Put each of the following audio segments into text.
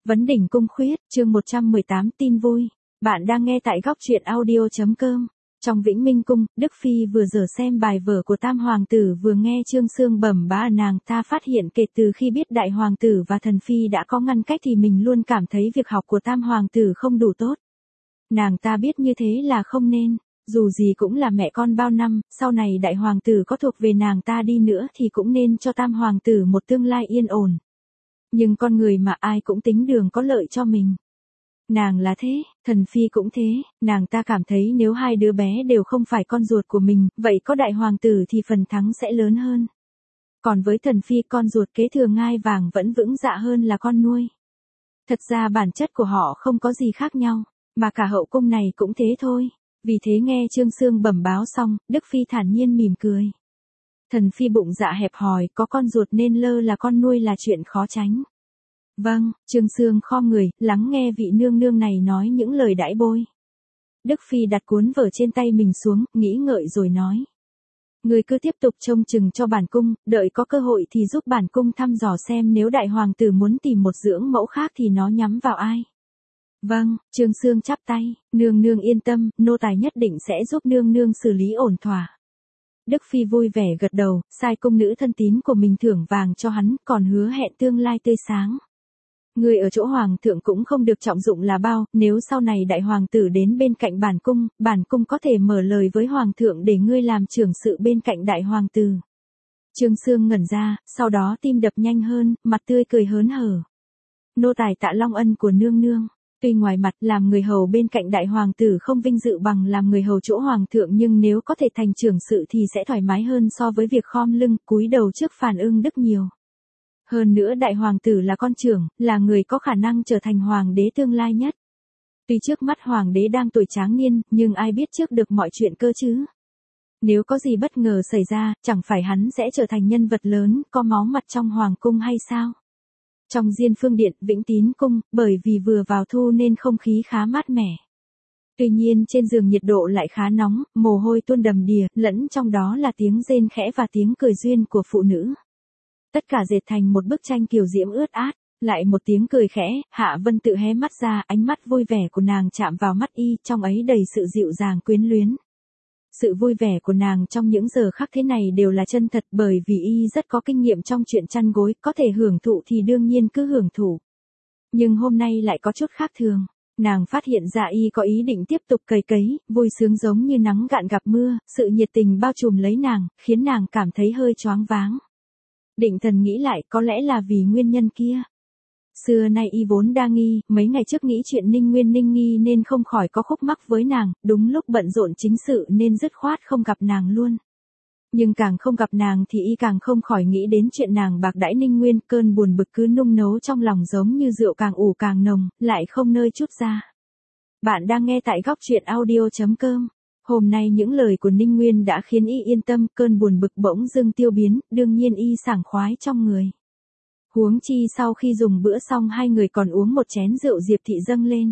Vấn đỉnh cung khuyết, chương 118 tin vui. Bạn đang nghe tại góc truyện audio.com. Trong Vĩnh Minh Cung, Đức Phi vừa dở xem bài vở của Tam Hoàng tử vừa nghe Trương Xương bẩm bá nàng ta phát hiện kể từ khi biết Đại Hoàng tử và Thần Phi đã có ngăn cách thì mình luôn cảm thấy việc học của Tam Hoàng tử không đủ tốt. Nàng ta biết như thế là không nên, dù gì cũng là mẹ con bao năm, sau này Đại Hoàng tử có thuộc về nàng ta đi nữa thì cũng nên cho Tam Hoàng tử một tương lai yên ổn. Nhưng con người mà ai cũng tính đường có lợi cho mình. Nàng là thế, Thần Phi cũng thế, nàng ta cảm thấy nếu hai đứa bé đều không phải con ruột của mình, vậy có Đại Hoàng tử thì phần thắng sẽ lớn hơn. Còn với Thần Phi con ruột kế thừa ngai vàng vẫn vững dạ hơn là con nuôi. Thật ra bản chất của họ không có gì khác nhau, mà cả hậu cung này cũng thế thôi. Vì thế nghe Trương Xương bẩm báo xong, Đức Phi thản nhiên mỉm cười. Thần Phi bụng dạ hẹp hòi, có con ruột nên lơ là con nuôi là chuyện khó tránh. Vâng, Trương Xương khom người, lắng nghe vị nương nương này nói những lời đãi bôi. Đức Phi đặt cuốn vở trên tay mình xuống, nghĩ ngợi rồi nói. Người cứ tiếp tục trông chừng cho bản cung, đợi có cơ hội thì giúp bản cung thăm dò xem nếu Đại Hoàng tử muốn tìm một dưỡng mẫu khác thì nó nhắm vào ai. Vâng, Trương Xương chắp tay, nương nương yên tâm, nô tài nhất định sẽ giúp nương nương xử lý ổn thỏa. Đức Phi vui vẻ gật đầu, sai cung nữ thân tín của mình thưởng vàng cho hắn, còn hứa hẹn tương lai tươi sáng. Người ở chỗ hoàng thượng cũng không được trọng dụng là bao, nếu sau này Đại Hoàng tử đến bên cạnh bản cung có thể mở lời với hoàng thượng để ngươi làm trưởng sự bên cạnh Đại Hoàng tử. Trương Xương ngẩn ra, sau đó tim đập nhanh hơn, mặt tươi cười hớn hở. Nô tài tạ long ân của nương nương. Tuy ngoài mặt làm người hầu bên cạnh Đại Hoàng tử không vinh dự bằng làm người hầu chỗ hoàng thượng, nhưng nếu có thể thành trưởng sự thì sẽ thoải mái hơn so với việc khom lưng cúi đầu trước Phàn Ưng Đức nhiều. Hơn nữa Đại Hoàng tử là con trưởng, là người có khả năng trở thành hoàng đế tương lai nhất. Tuy trước mắt hoàng đế đang tuổi tráng niên, nhưng ai biết trước được mọi chuyện cơ chứ. Nếu có gì bất ngờ xảy ra, chẳng phải hắn sẽ trở thành nhân vật lớn, có máu mặt trong hoàng cung hay sao? Trong Diên Phương Điện, Vĩnh Tín Cung, bởi vì vừa vào thu nên không khí khá mát mẻ. Tuy nhiên trên giường nhiệt độ lại khá nóng, mồ hôi tuôn đầm đìa, lẫn trong đó là tiếng rên khẽ và tiếng cười duyên của phụ nữ. Tất cả dệt thành một bức tranh kiều diễm ướt át, lại một tiếng cười khẽ, Hạ Vân tự hé mắt ra, ánh mắt vui vẻ của nàng chạm vào mắt y, trong ấy đầy sự dịu dàng quyến luyến. Sự vui vẻ của nàng trong những giờ khắc thế này đều là chân thật, bởi vì y rất có kinh nghiệm trong chuyện chăn gối, có thể hưởng thụ thì đương nhiên cứ hưởng thụ. Nhưng hôm nay lại có chút khác thường, nàng phát hiện ra y có ý định tiếp tục cày cấy, vui sướng giống như nắng gạn gặp mưa, sự nhiệt tình bao trùm lấy nàng, khiến nàng cảm thấy hơi choáng váng. Định thần nghĩ lại, có lẽ là vì nguyên nhân kia. Xưa nay y vốn đa nghi, mấy ngày trước nghĩ chuyện Ninh Nguyên Ninh Nghi nên không khỏi có khúc mắc với nàng, đúng lúc bận rộn chính sự nên dứt khoát không gặp nàng luôn. Nhưng càng không gặp nàng thì y càng không khỏi nghĩ đến chuyện nàng bạc đãi Ninh Nguyên, cơn buồn bực cứ nung nấu trong lòng giống như rượu càng ủ càng nồng, lại không nơi trút ra. Bạn đang nghe tại góc truyện audio.com. Hôm nay những lời của Ninh Nguyên đã khiến y yên tâm, cơn buồn bực bỗng dưng tiêu biến, đương nhiên y sảng khoái trong người. Huống chi sau khi dùng bữa xong hai người còn uống một chén rượu Diệp thị dâng lên.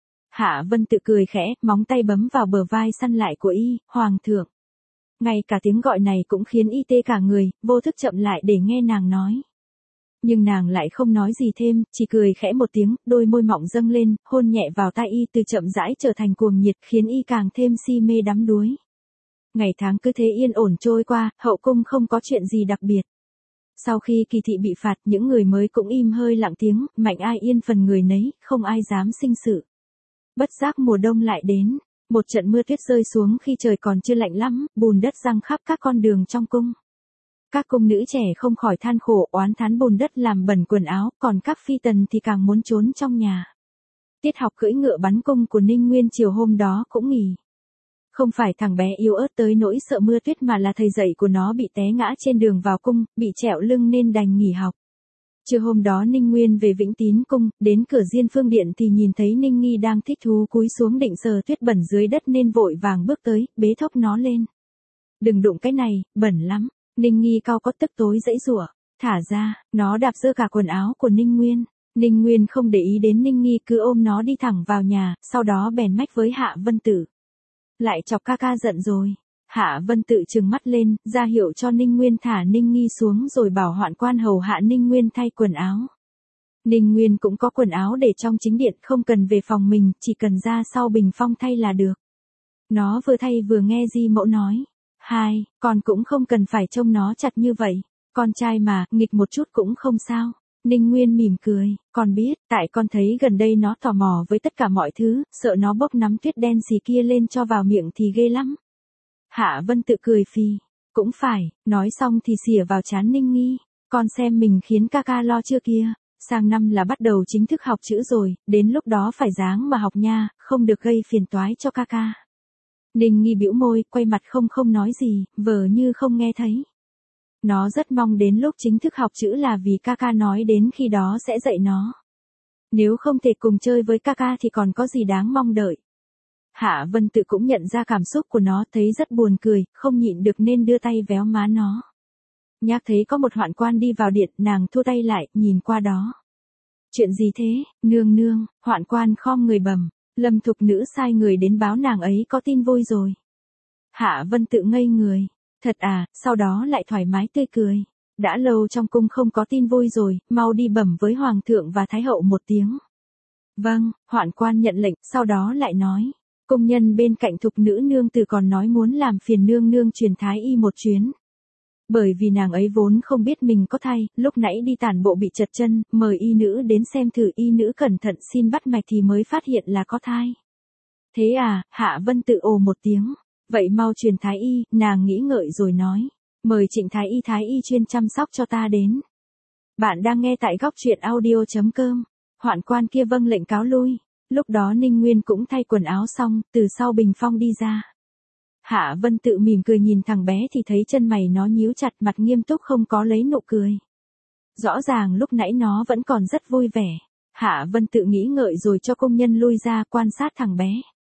Hạ Vân tự cười khẽ, móng tay bấm vào bờ vai săn lại của y, hoàng thượng. Ngay cả tiếng gọi này cũng khiến y tê cả người, vô thức chậm lại để nghe nàng nói. Nhưng nàng lại không nói gì thêm, chỉ cười khẽ một tiếng, đôi môi mọng dâng lên, hôn nhẹ vào tai y từ chậm rãi trở thành cuồng nhiệt, khiến y càng thêm si mê đắm đuối. Ngày tháng cứ thế yên ổn trôi qua, hậu cung không có chuyện gì đặc biệt. Sau khi Kỳ thị bị phạt, những người mới cũng im hơi lặng tiếng, mạnh ai yên phần người nấy, không ai dám sinh sự. Bất giác mùa đông lại đến, một trận mưa tuyết rơi xuống khi trời còn chưa lạnh lắm, bùn đất giăng khắp các con đường trong cung. Các cung nữ trẻ không khỏi than khổ oán thán bùn đất làm bẩn quần áo, còn các phi tần thì càng muốn trốn trong nhà. Tiết học cưỡi ngựa bắn cung của Ninh Nguyên chiều hôm đó cũng nghỉ. Không phải thằng bé yếu ớt tới nỗi sợ mưa tuyết mà là thầy dạy của nó bị té ngã trên đường vào cung, bị trẹo lưng nên đành nghỉ học. Trưa hôm đó Ninh Nguyên về Vĩnh Tín Cung, đến cửa Diên Phương Điện thì nhìn thấy Ninh Nghi đang thích thú cúi xuống định sờ tuyết bẩn dưới đất nên vội vàng bước tới, bế thốc nó lên. Đừng đụng cái này, bẩn lắm. Ninh Nghi cau có tức tối giãy giụa, thả ra, nó đạp rơi cả quần áo của Ninh Nguyên. Ninh Nguyên không để ý đến Ninh Nghi cứ ôm nó đi thẳng vào nhà, sau đó bèn mách với Hạ Vân Tử. Lại chọc ca ca giận rồi. Hạ Vân Tự trừng mắt lên, ra hiệu cho Ninh Nguyên thả Ninh Nghi xuống rồi bảo hoạn quan hầu hạ Ninh Nguyên thay quần áo. Ninh Nguyên cũng có quần áo để trong chính điện, không cần về phòng mình, chỉ cần ra sau bình phong thay là được. Nó vừa thay vừa nghe Di Mẫu nói. Hai, con cũng không cần phải trông nó chặt như vậy. Con trai mà, nghịch một chút cũng không sao. Ninh Nguyên mỉm cười, con biết, tại con thấy gần đây nó tò mò với tất cả mọi thứ, sợ nó bốc nắm tuyết đen xì kia lên cho vào miệng thì ghê lắm. Hạ Vân tự cười phì. Cũng phải, nói xong thì xỉa vào trán Ninh Nghi. Con xem mình khiến ca ca lo chưa kia. Sang năm là bắt đầu chính thức học chữ rồi, đến lúc đó phải ráng mà học nha, không được gây phiền toái cho ca ca. Ninh Nghi bĩu môi, quay mặt không nói gì, vờ như không nghe thấy. Nó rất mong đến lúc chính thức học chữ là vì ca ca nói đến khi đó sẽ dạy nó. Nếu không thể cùng chơi với ca ca thì còn có gì đáng mong đợi. Hạ Vân Tự cũng nhận ra cảm xúc của nó, thấy rất buồn cười, không nhịn được nên đưa tay véo má nó. Nhác thấy có một hoạn quan đi vào điện, nàng thua tay lại, nhìn qua đó. Chuyện gì thế, nương nương? Hoạn quan khom người bẩm, Lâm thục nữ sai người đến báo nàng ấy có tin vui rồi. Hạ Vân Tự ngây người. Thật à, sau đó lại thoải mái tươi cười. Đã lâu trong cung không có tin vui rồi, mau đi bẩm với hoàng thượng và thái hậu một tiếng. Vâng, hoạn quan nhận lệnh, sau đó lại nói. Công nhân bên cạnh thục nữ nương tử còn nói muốn làm phiền nương nương truyền thái y một chuyến. Bởi vì nàng ấy vốn không biết mình có thai, lúc nãy đi tản bộ bị trật chân, mời y nữ đến xem thử, y nữ cẩn thận xin bắt mạch thì mới phát hiện là có thai. Thế à, Hạ Vân Tự ồ một tiếng. Vậy mau truyền thái y, nàng nghĩ ngợi rồi nói. Mời Trịnh thái y chuyên chăm sóc cho ta đến. Bạn đang nghe tại góc truyện audio.com. Hoạn quan kia vâng lệnh cáo lui. Lúc đó Ninh Nguyên cũng thay quần áo xong, từ sau bình phong đi ra. Hạ Vân Tự mỉm cười nhìn thằng bé thì thấy chân mày nó nhíu chặt, mặt nghiêm túc không có lấy nụ cười. Rõ ràng lúc nãy nó vẫn còn rất vui vẻ. Hạ Vân Tự nghĩ ngợi rồi cho công nhân lui ra quan sát thằng bé.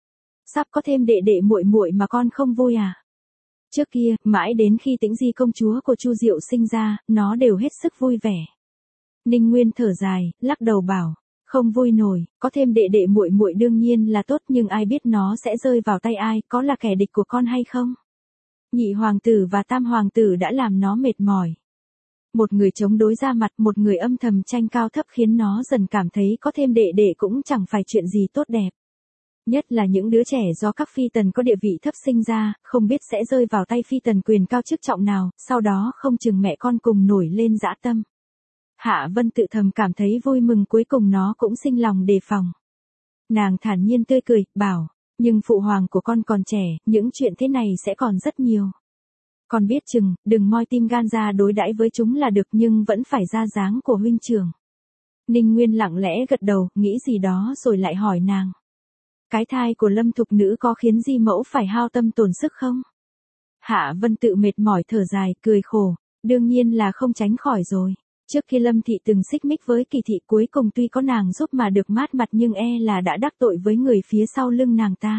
Sắp có thêm đệ đệ muội muội mà con không vui à? Trước kia, mãi đến khi Tĩnh Di công chúa của Chu Diệu sinh ra, nó đều hết sức vui vẻ. Ninh Nguyên thở dài, lắc đầu bảo, không vui nổi, có thêm đệ đệ muội muội đương nhiên là tốt, nhưng ai biết nó sẽ rơi vào tay ai, có là kẻ địch của con hay không? Nhị hoàng tử và tam hoàng tử đã làm nó mệt mỏi. Một người chống đối ra mặt, một người âm thầm tranh cao thấp khiến nó dần cảm thấy có thêm đệ đệ cũng chẳng phải chuyện gì tốt đẹp. Nhất là những đứa trẻ do các phi tần có địa vị thấp sinh ra, không biết sẽ rơi vào tay phi tần quyền cao chức trọng nào, sau đó không chừng mẹ con cùng nổi lên dã tâm. Hạ Vân Tự thầm cảm thấy vui mừng, cuối cùng nó cũng sinh lòng đề phòng. Nàng thản nhiên tươi cười, bảo, nhưng phụ hoàng của con còn trẻ, những chuyện thế này sẽ còn rất nhiều. Con biết chừng, đừng moi tim gan ra đối đãi với chúng là được, nhưng vẫn phải ra dáng của huynh trưởng. Ninh Nguyên lặng lẽ gật đầu, nghĩ gì đó rồi lại hỏi nàng. Cái thai của Lâm thục nữ có khiến Di Mẫu phải hao tâm tổn sức không? Hạ Vân Tự mệt mỏi thở dài, cười khổ, đương nhiên là không tránh khỏi rồi. Trước khi Lâm thị từng xích mích với Kỳ thị, cuối cùng tuy có nàng giúp mà được mát mặt nhưng là đã đắc tội với người phía sau lưng nàng ta.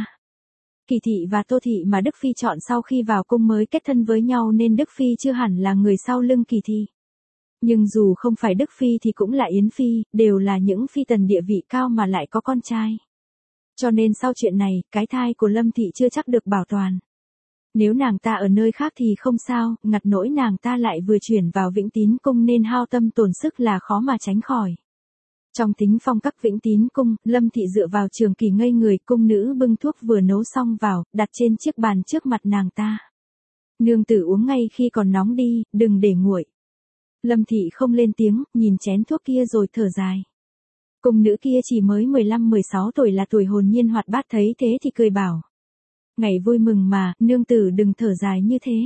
Kỳ thị và Tô thị mà Đức Phi chọn sau khi vào cung mới kết thân với nhau, nên Đức Phi chưa hẳn là người sau lưng Kỳ thị. Nhưng dù không phải Đức Phi thì cũng là Yến Phi, đều là những phi tần địa vị cao mà lại có con trai. Cho nên sau chuyện này, cái thai của Lâm thị chưa chắc được bảo toàn. Nếu nàng ta ở nơi khác thì không sao, ngặt nỗi nàng ta lại vừa chuyển vào Vĩnh Tín cung nên hao tâm tổn sức là khó mà tránh khỏi. Trong thính phong các Vĩnh Tín cung, Lâm thị dựa vào Trường Kỳ ngây người, cung nữ bưng thuốc vừa nấu xong vào, đặt trên chiếc bàn trước mặt nàng ta. Nương tử uống ngay khi còn nóng đi, đừng để nguội. Lâm thị không lên tiếng, nhìn chén thuốc kia rồi thở dài. Cung nữ kia chỉ mới 15-16 tuổi, là tuổi hồn nhiên hoạt bát, thấy thế thì cười bảo. Ngày vui mừng mà, nương tử đừng thở dài như thế.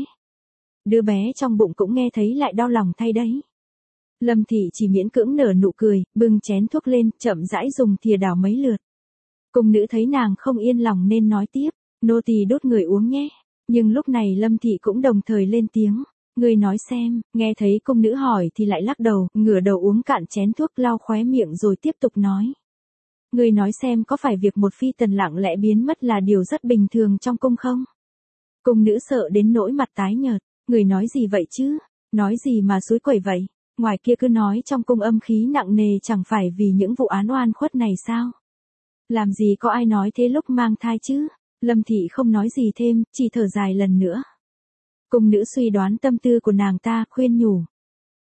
Đứa bé trong bụng cũng nghe thấy lại đau lòng thay đấy. Lâm thị chỉ miễn cưỡng nở nụ cười, bưng chén thuốc lên, chậm rãi dùng thìa đảo mấy lượt. Cung nữ thấy nàng không yên lòng nên nói tiếp, nô tỳ đốt người uống nhé. Nhưng lúc này Lâm thị cũng đồng thời lên tiếng. Ngươi nói xem, nghe thấy cung nữ hỏi thì lại lắc đầu, ngửa đầu uống cạn chén thuốc, lau khóe miệng rồi tiếp tục nói. Ngươi nói xem, có phải việc một phi tần lặng lẽ biến mất là điều rất bình thường trong cung không? Cung nữ sợ đến nỗi mặt tái nhợt, người nói gì vậy chứ? Nói gì mà xúi quẩy vậy? Ngoài kia cứ nói trong cung âm khí nặng nề, chẳng phải vì những vụ án oan khuất này sao? Làm gì có ai nói thế lúc mang thai chứ? Lâm thị không nói gì thêm, chỉ thở dài lần nữa. Cung nữ suy đoán tâm tư của nàng ta, khuyên nhủ.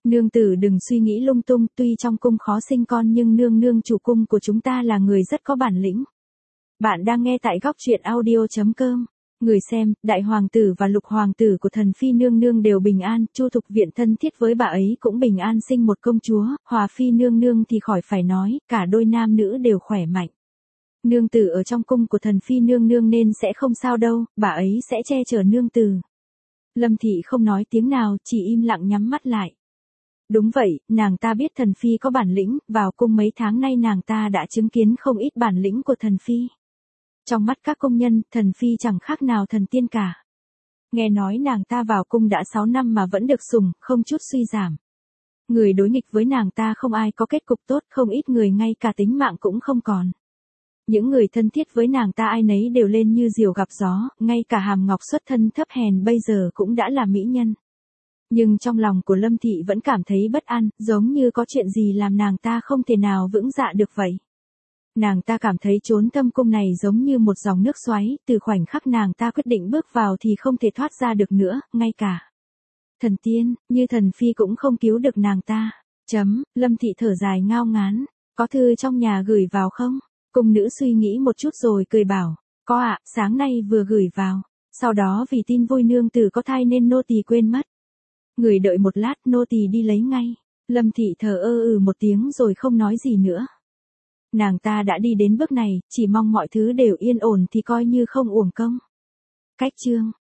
Nương tử đừng suy nghĩ lung tung, tuy trong cung khó sinh con nhưng nương nương chủ cung của chúng ta là người rất có bản lĩnh. Bạn đang nghe tại góc truyện audio.com. Người xem, đại hoàng tử và lục hoàng tử của thần phi nương nương đều bình an, Chu Thục Viện thân thiết với bà ấy cũng bình an sinh một công chúa, Hòa phi nương nương thì khỏi phải nói, cả đôi nam nữ đều khỏe mạnh. Nương tử ở trong cung của thần phi nương nương nên sẽ không sao đâu, bà ấy sẽ che chở nương tử. Lâm Thị không nói tiếng nào, chỉ im lặng nhắm mắt lại. Đúng vậy, nàng ta biết thần phi có bản lĩnh, vào cung mấy tháng nay nàng ta đã chứng kiến không ít bản lĩnh của thần phi. Trong mắt các công nhân, thần phi chẳng khác nào thần tiên cả. Nghe nói nàng ta vào cung đã 6 năm mà vẫn được sủng, không chút suy giảm. Người đối nghịch với nàng ta không ai có kết cục tốt, không ít người ngay cả tính mạng cũng không còn. Những người thân thiết với nàng ta ai nấy đều lên như diều gặp gió, ngay cả Hàm Ngọc xuất thân thấp hèn bây giờ cũng đã là mỹ nhân. Nhưng trong lòng của Lâm Thị vẫn cảm thấy bất an, giống như có chuyện gì làm nàng ta không thể nào vững dạ được vậy. Nàng ta cảm thấy chốn thâm cung này giống như một dòng nước xoáy, từ khoảnh khắc nàng ta quyết định bước vào thì không thể thoát ra được nữa, ngay cả thần tiên, như thần phi cũng không cứu được nàng ta. Lâm Thị thở dài ngao ngán, có thư trong nhà gửi vào không? Cung nữ suy nghĩ một chút rồi cười bảo, có ạ, sáng nay vừa gửi vào, sau đó vì tin vui nương tử có thai nên nô tỳ quên mất. Người đợi một lát, nô tỳ đi lấy ngay. Lâm Thị thở một tiếng rồi không nói gì nữa. Nàng ta đã đi đến bước này, chỉ mong mọi thứ đều yên ổn thì coi như không uổng công. Cách chương